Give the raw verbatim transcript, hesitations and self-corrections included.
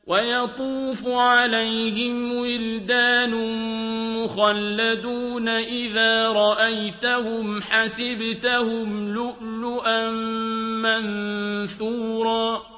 ويطوف عليهم ولدان مخلدون إذا رأيتهم حسبتهم لؤلؤا منثورا